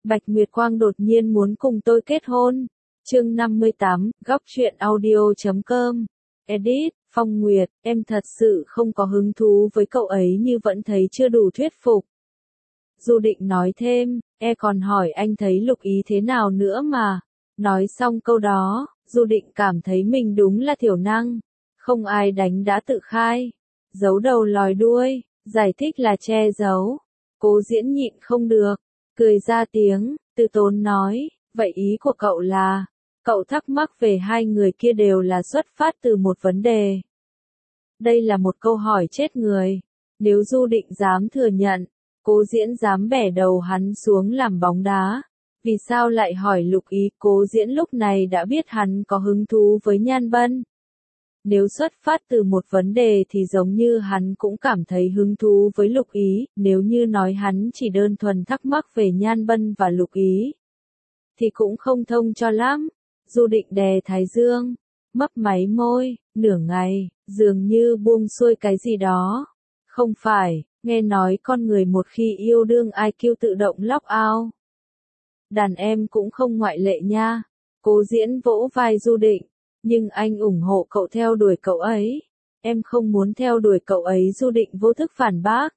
Bạch Nguyệt Quang đột nhiên muốn cùng tôi kết hôn. Chương 58, góc truyện audio.com. Edit, Phong Nguyệt, em thật sự không có hứng thú với cậu ấy như vẫn thấy chưa đủ thuyết phục. Du Định nói thêm, còn hỏi anh thấy Lục Ý thế nào nữa mà. Nói xong câu đó, Du Định cảm thấy mình đúng là thiểu năng. Không ai đánh đã tự khai. Giấu đầu lòi đuôi, giải thích là che giấu. Cố Diễn nhịn không được, cười ra tiếng, từ tốn nói, vậy ý của cậu là, cậu thắc mắc về hai người kia đều là xuất phát từ một vấn đề. Đây là một câu hỏi chết người. Nếu Du Định dám thừa nhận, Cố Diễn dám bẻ đầu hắn xuống làm bóng đá. Vì sao lại hỏi Lục Ý? Cố Diễn lúc này đã biết hắn có hứng thú với Nhan Bân. Nếu xuất phát từ một vấn đề thì giống như hắn cũng cảm thấy hứng thú với Lục Ý, nếu như nói hắn chỉ đơn thuần thắc mắc về Nhan Bân và Lục Ý, thì cũng không thông cho lắm. Du Định đè thái dương, mấp máy môi, nửa ngày, dường như buông xuôi cái gì đó. Không phải, nghe nói con người một khi yêu đương IQ tự động lock out. Đàn em cũng không ngoại lệ nha. Cố Diễn vỗ vai Du Định. Nhưng anh ủng hộ cậu theo đuổi cậu ấy. Em không muốn theo đuổi cậu ấy. Du Định vô thức phản bác.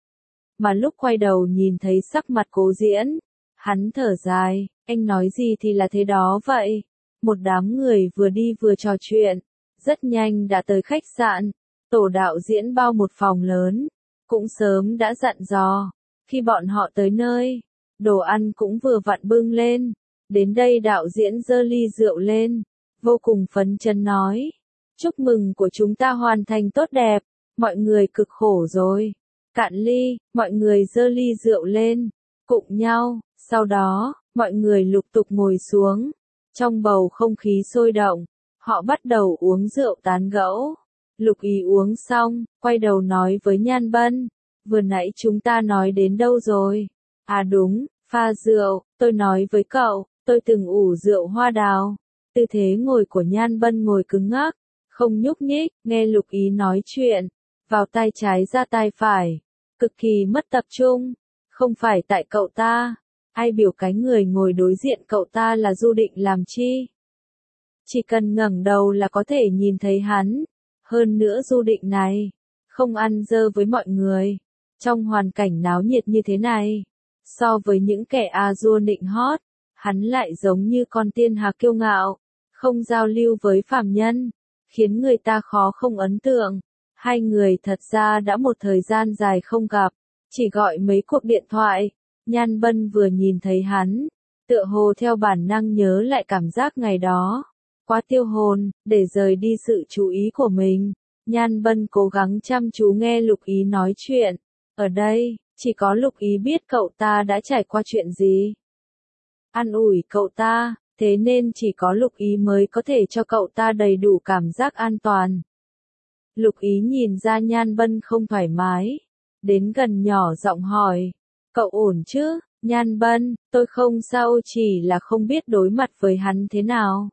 Mà lúc quay đầu nhìn thấy sắc mặt Cố Diễn, hắn thở dài, anh nói gì thì là thế đó vậy. Một đám người vừa đi vừa trò chuyện, rất nhanh đã tới khách sạn. Tổ đạo diễn bao một phòng lớn, cũng sớm đã dặn dò. Khi bọn họ tới nơi, đồ ăn cũng vừa vặn bưng lên. Đến đây đạo diễn giơ ly rượu lên, vô cùng phấn chấn nói, chúc mừng của chúng ta hoàn thành tốt đẹp, mọi người cực khổ rồi. Cạn ly, mọi người giơ ly rượu lên, cụng nhau, sau đó, mọi người lục tục ngồi xuống. Trong bầu không khí sôi động, họ bắt đầu uống rượu tán gẫu. Lục Ý uống xong, quay đầu nói với Nhan Bân, vừa nãy chúng ta nói đến đâu rồi? À đúng, pha rượu, tôi nói với cậu, tôi từng ủ rượu hoa đào. Tư thế ngồi của Nhan Bân ngồi cứng ngắc, không nhúc nhích, nghe Lục Ý nói chuyện, vào tai trái ra tai phải, cực kỳ mất tập trung. Không phải tại cậu ta, ai biểu cái người ngồi đối diện cậu ta là Du Định làm chi? Chỉ cần ngẩng đầu là có thể nhìn thấy hắn. Hơn nữa Du Định này, không ăn dơ với mọi người. Trong hoàn cảnh náo nhiệt như thế này, so với những kẻ A-dua nịnh hót, hắn lại giống như con tiên hạc kiêu ngạo, không giao lưu với phàm nhân, khiến người ta khó không ấn tượng. Hai người thật ra đã một thời gian dài không gặp, chỉ gọi mấy cuộc điện thoại. Nhan Bân vừa nhìn thấy hắn, tựa hồ theo bản năng nhớ lại cảm giác ngày đó. Quá tiêu hồn, để rời đi sự chú ý của mình. Nhan Bân cố gắng chăm chú nghe Lục Ý nói chuyện. Ở đây, chỉ có Lục Ý biết cậu ta đã trải qua chuyện gì. An ủi cậu ta, thế nên chỉ có Lục Ý mới có thể cho cậu ta đầy đủ cảm giác an toàn. Lục Ý nhìn ra Nhan Bân không thoải mái, đến gần nhỏ giọng hỏi, cậu ổn chứ? Nhan Bân, tôi không sao, chỉ là không biết đối mặt với hắn thế nào.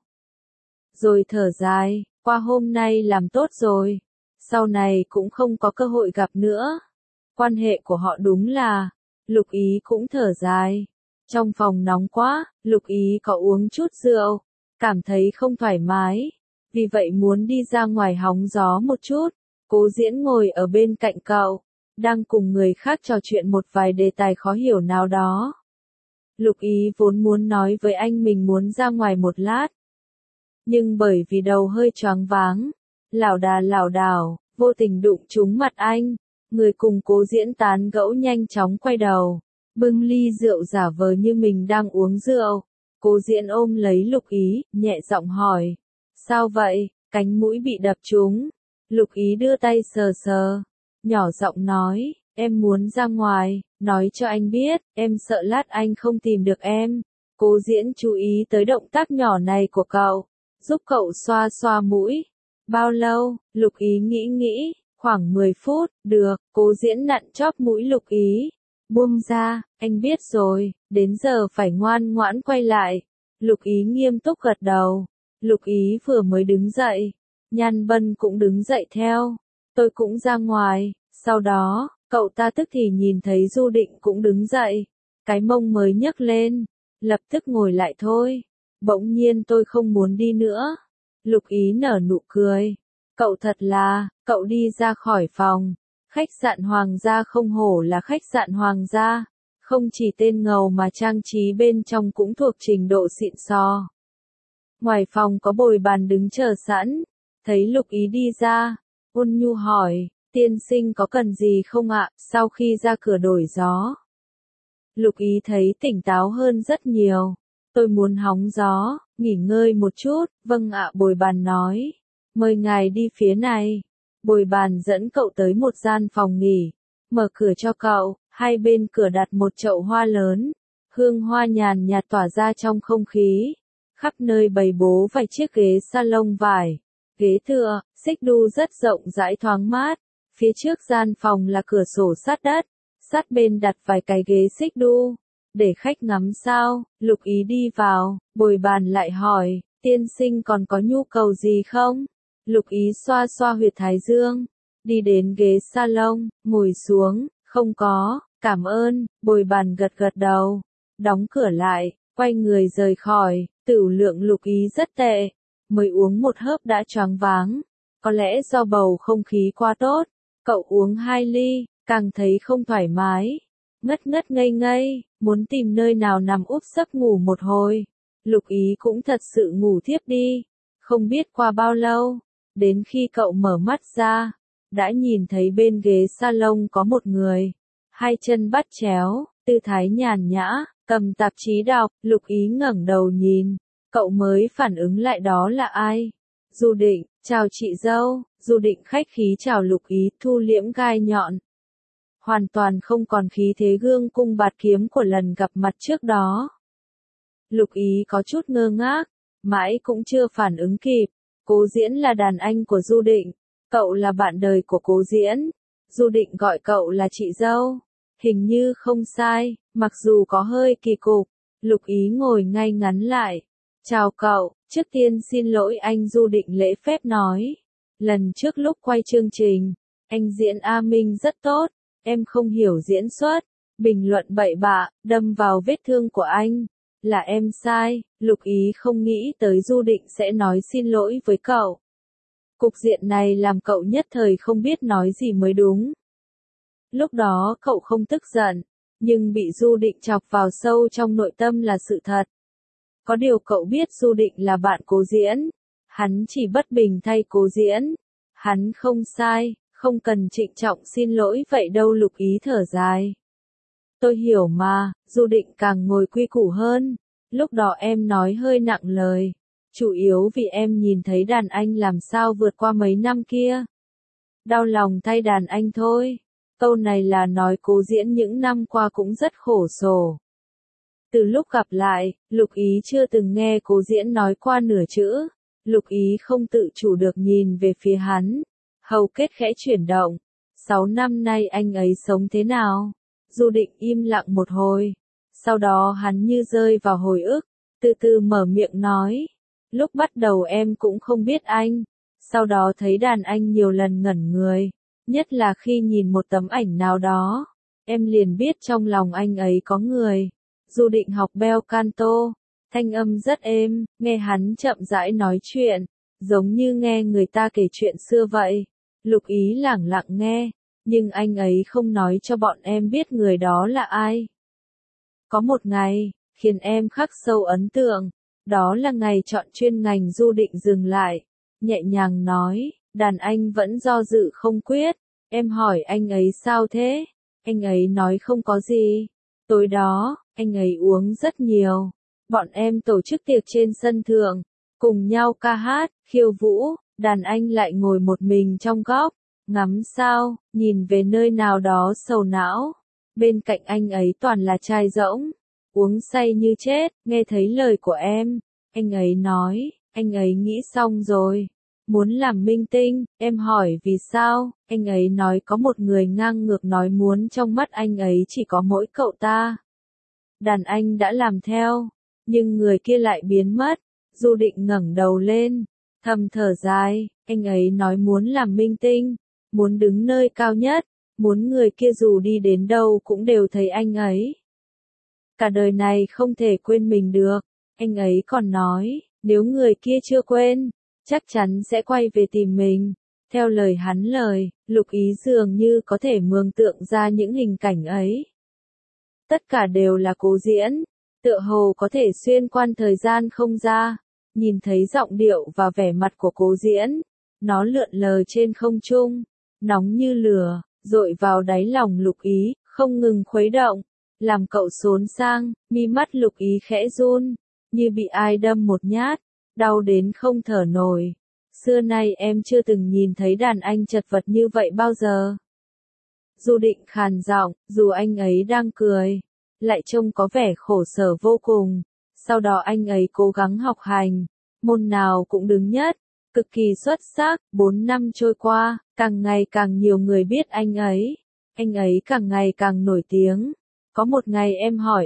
Rồi thở dài, qua hôm nay làm tốt rồi, sau này cũng không có cơ hội gặp nữa. Quan hệ của họ đúng là, Lục Ý cũng thở dài. Trong phòng nóng quá, Lục Ý có uống chút rượu, cảm thấy không thoải mái, vì vậy muốn đi ra ngoài hóng gió một chút. Cố Diễn ngồi ở bên cạnh cậu, đang cùng người khác trò chuyện một vài đề tài khó hiểu nào đó. Lục Ý vốn muốn nói với anh mình muốn ra ngoài một lát, nhưng bởi vì đầu hơi choáng váng, lảo đảo, vô tình đụng trúng mặt anh. Người cùng Cố Diễn tán gẫu nhanh chóng quay đầu, bưng ly rượu giả vờ như mình đang uống rượu. Cố Diễn ôm lấy Lục Ý, nhẹ giọng hỏi, sao vậy, cánh mũi bị đập trúng. Lục Ý đưa tay sờ sờ, nhỏ giọng nói, em muốn ra ngoài, nói cho anh biết, em sợ lát anh không tìm được em. Cố Diễn chú ý tới động tác nhỏ này của cậu, giúp cậu xoa xoa mũi. Bao lâu? Lục Ý nghĩ, khoảng 10 phút, được. Cố Diễn nặn chóp mũi Lục Ý, buông ra, anh biết rồi, đến giờ phải ngoan ngoãn quay lại. Lục Ý nghiêm túc gật đầu. Lục Ý vừa mới đứng dậy, Nhan Bân cũng đứng dậy theo. Tôi cũng ra ngoài. Sau đó, cậu ta tức thì nhìn thấy Du Định cũng đứng dậy, cái mông mới nhấc lên, lập tức ngồi lại thôi. Bỗng nhiên tôi không muốn đi nữa. Lục Ý nở nụ cười. Cậu thật là, cậu đi ra khỏi phòng. Khách sạn Hoàng gia không hổ là khách sạn Hoàng gia. Không chỉ tên ngầu mà trang trí bên trong cũng thuộc trình độ xịn sò. Ngoài phòng có bồi bàn đứng chờ sẵn. Thấy Lục Ý đi ra, ôn nhu hỏi, tiên sinh có cần gì không ạ, sau khi ra cửa đổi gió. Lục Ý thấy tỉnh táo hơn rất nhiều. Tôi muốn hóng gió, nghỉ ngơi một chút, vâng ạ, bồi bàn nói. Mời ngài đi phía này. Bồi bàn dẫn cậu tới một gian phòng nghỉ, mở cửa cho cậu, hai bên cửa đặt một chậu hoa lớn. Hương hoa nhàn nhạt tỏa ra trong không khí. Khắp nơi bày bố vài chiếc ghế salon vải. Ghế tựa, xích đu rất rộng rãi thoáng mát. Phía trước gian phòng là cửa sổ sát đất. Sát bên đặt vài cái ghế xích đu. Để khách ngắm sao, Lục Ý đi vào, bồi bàn lại hỏi, tiên sinh còn có nhu cầu gì không? Lục Ý xoa xoa huyệt thái dương, đi đến ghế salon, ngồi xuống, không có, cảm ơn, bồi bàn gật gật đầu, đóng cửa lại, quay người rời khỏi, tửu lượng Lục Ý rất tệ, mới uống một hớp đã choáng váng, có lẽ do bầu không khí quá tốt, cậu uống 2 ly, càng thấy không thoải mái. Ngất ngất ngây ngây, muốn tìm nơi nào nằm úp giấc ngủ một hồi. Lục Ý cũng thật sự ngủ thiếp đi. Không biết qua bao lâu, đến khi cậu mở mắt ra, đã nhìn thấy bên ghế salon có một người. Hai chân bắt chéo, tư thái nhàn nhã, cầm tạp chí đọc, Lục Ý ngẩng đầu nhìn. Cậu mới phản ứng lại đó là ai? Du Định, chào chị dâu. Du Định khách khí chào Lục Ý, thu liễm gai nhọn. Hoàn toàn không còn khí thế gương cung bạt kiếm của lần gặp mặt trước đó. Lục Ý có chút ngơ ngác, mãi cũng chưa phản ứng kịp. Cố Diễn là đàn anh của Du Định, cậu là bạn đời của Cố Diễn. Du Định gọi cậu là chị dâu, hình như không sai, mặc dù có hơi kỳ cục. Lục Ý ngồi ngay ngắn lại. Chào cậu, trước tiên xin lỗi anh, Du Định lễ phép nói. Lần trước lúc quay chương trình, anh diễn A Minh rất tốt. Em không hiểu diễn xuất, bình luận bậy bạ, đâm vào vết thương của anh. Là em sai, Lục Ý không nghĩ tới Du Định sẽ nói xin lỗi với cậu. Cục diện này làm cậu nhất thời không biết nói gì mới đúng. Lúc đó cậu không tức giận, nhưng bị Du Định chọc vào sâu trong nội tâm là sự thật. Có điều cậu biết Du Định là bạn Cố Diễn, hắn chỉ bất bình thay Cố Diễn. Hắn không sai. Không cần trịnh trọng xin lỗi vậy đâu, Lục Ý thở dài. Tôi hiểu mà, Du Định càng ngồi quy củ hơn. Lúc đó em nói hơi nặng lời. Chủ yếu vì em nhìn thấy đàn anh làm sao vượt qua mấy năm kia. Đau lòng thay đàn anh thôi. Câu này là nói Cố Diễn những năm qua cũng rất khổ sở. Từ lúc gặp lại, Lục Ý chưa từng nghe Cố Diễn nói qua nửa chữ. Lục Ý không tự chủ được nhìn về phía hắn. Hầu kết khẽ chuyển động. 6 năm nay anh ấy sống thế nào? Du Định im lặng một hồi. Sau đó hắn như rơi vào hồi ức. Từ từ mở miệng nói. Lúc bắt đầu em cũng không biết anh. Sau đó thấy đàn anh nhiều lần ngẩn người. Nhất là khi nhìn một tấm ảnh nào đó. Em liền biết trong lòng anh ấy có người. Du Định học bel canto. Thanh âm rất êm, nghe hắn chậm rãi nói chuyện. Giống như nghe người ta kể chuyện xưa vậy. Lục Ý lẳng lặng nghe, nhưng anh ấy không nói cho bọn em biết người đó là ai. Có một ngày, khiến em khắc sâu ấn tượng, đó là ngày chọn chuyên ngành. Du Định dừng lại, nhẹ nhàng nói, đàn anh vẫn do dự không quyết. Em hỏi anh ấy sao thế? Anh ấy nói không có gì. Tối đó, anh ấy uống rất nhiều. Bọn em tổ chức tiệc trên sân thượng, cùng nhau ca hát, khiêu vũ. Đàn anh lại ngồi một mình trong góc, ngắm sao, nhìn về nơi nào đó sầu não. Bên cạnh anh ấy toàn là chai rỗng, uống say như chết. Nghe thấy lời của em, anh ấy nói, anh ấy nghĩ xong rồi, muốn làm minh tinh. Em hỏi vì sao, anh ấy nói có một người ngang ngược nói muốn trong mắt anh ấy chỉ có mỗi cậu ta. Đàn anh đã làm theo, nhưng người kia lại biến mất. Du Định ngẩng đầu lên, thầm thở dài, anh ấy nói muốn làm minh tinh, muốn đứng nơi cao nhất, muốn người kia dù đi đến đâu cũng đều thấy anh ấy. cả đời này không thể quên mình được. Anh ấy còn nói, nếu người kia chưa quên, chắc chắn sẽ quay về tìm mình. Theo lời hắn lời, Lục Ý dường như có thể mường tượng ra những hình cảnh ấy. Tất cả đều là cố diễn, tựa hồ có thể xuyên qua thời gian không ra. Nhìn thấy giọng điệu và vẻ mặt của cố diễn, nó lượn lờ trên không trung, nóng như lửa, dội vào đáy lòng Lục Ý, không ngừng khuấy động, làm cậu xốn sang, mi mắt Lục Ý khẽ run, như bị ai đâm một nhát, đau đến không thở nổi. Xưa nay em chưa từng nhìn thấy đàn anh chật vật như vậy bao giờ. Du Định khàn giọng, dù anh ấy đang cười, lại trông có vẻ khổ sở vô cùng. Sau đó anh ấy cố gắng học hành, môn nào cũng đứng nhất, cực kỳ xuất sắc. 4 năm trôi qua, càng ngày càng nhiều người biết anh ấy càng ngày càng nổi tiếng. Có một ngày em hỏi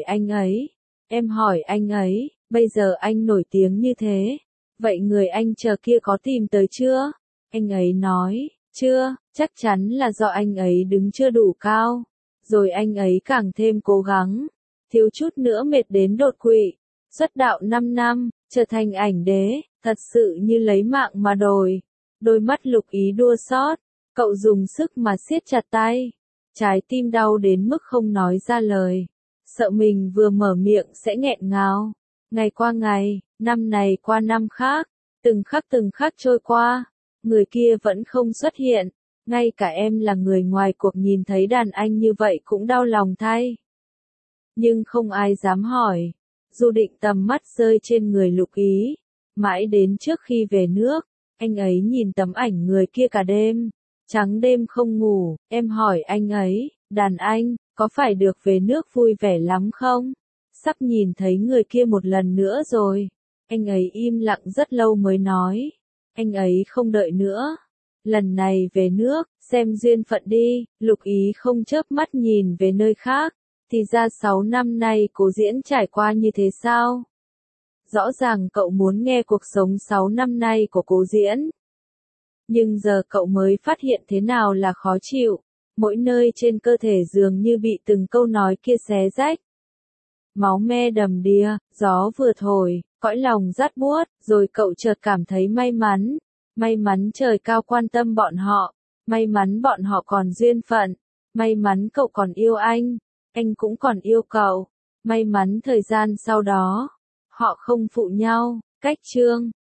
anh ấy, bây giờ anh nổi tiếng như thế, vậy người anh chờ kia có tìm tới chưa? Anh ấy nói, chưa, chắc chắn là do anh ấy đứng chưa đủ cao. Rồi anh ấy càng thêm cố gắng, thiếu chút nữa mệt đến đột quỵ. Xuất đạo 5 năm, trở thành ảnh đế, thật sự như lấy mạng mà đổi. Đôi mắt Lục Ý đua xót, cậu dùng sức mà siết chặt tay. Trái tim đau đến mức không nói ra lời, sợ mình vừa mở miệng sẽ nghẹn ngào. Ngày qua ngày, năm này qua năm khác, từng khắc trôi qua, người kia vẫn không xuất hiện. Ngay cả em là người ngoài cuộc nhìn thấy đàn anh như vậy cũng đau lòng thay. Nhưng không ai dám hỏi. Du Định tầm mắt rơi trên người Lục Ý. Mãi đến trước khi về nước, anh ấy nhìn tấm ảnh người kia cả đêm. Trắng đêm không ngủ, em hỏi anh ấy, đàn anh, có phải được về nước vui vẻ lắm không? Sắp nhìn thấy người kia một lần nữa rồi. Anh ấy im lặng rất lâu mới nói. Anh ấy không đợi nữa. Lần này về nước, xem duyên phận đi. Lục Ý không chớp mắt nhìn về nơi khác. Thì ra 6 năm nay Cố Diễn trải qua như thế sao? Rõ ràng cậu muốn nghe cuộc sống 6 năm nay của Cố Diễn. Nhưng giờ cậu mới phát hiện thế nào là khó chịu. Mỗi nơi trên cơ thể dường như bị từng câu nói kia xé rách. Máu me đầm đìa, gió vừa thổi, cõi lòng rát buốt, rồi cậu chợt cảm thấy may mắn. May mắn trời cao quan tâm bọn họ. May mắn bọn họ còn duyên phận. May mắn cậu còn yêu anh cũng còn yêu cậu. May mắn thời gian sau đó, họ không phụ nhau. Cách chương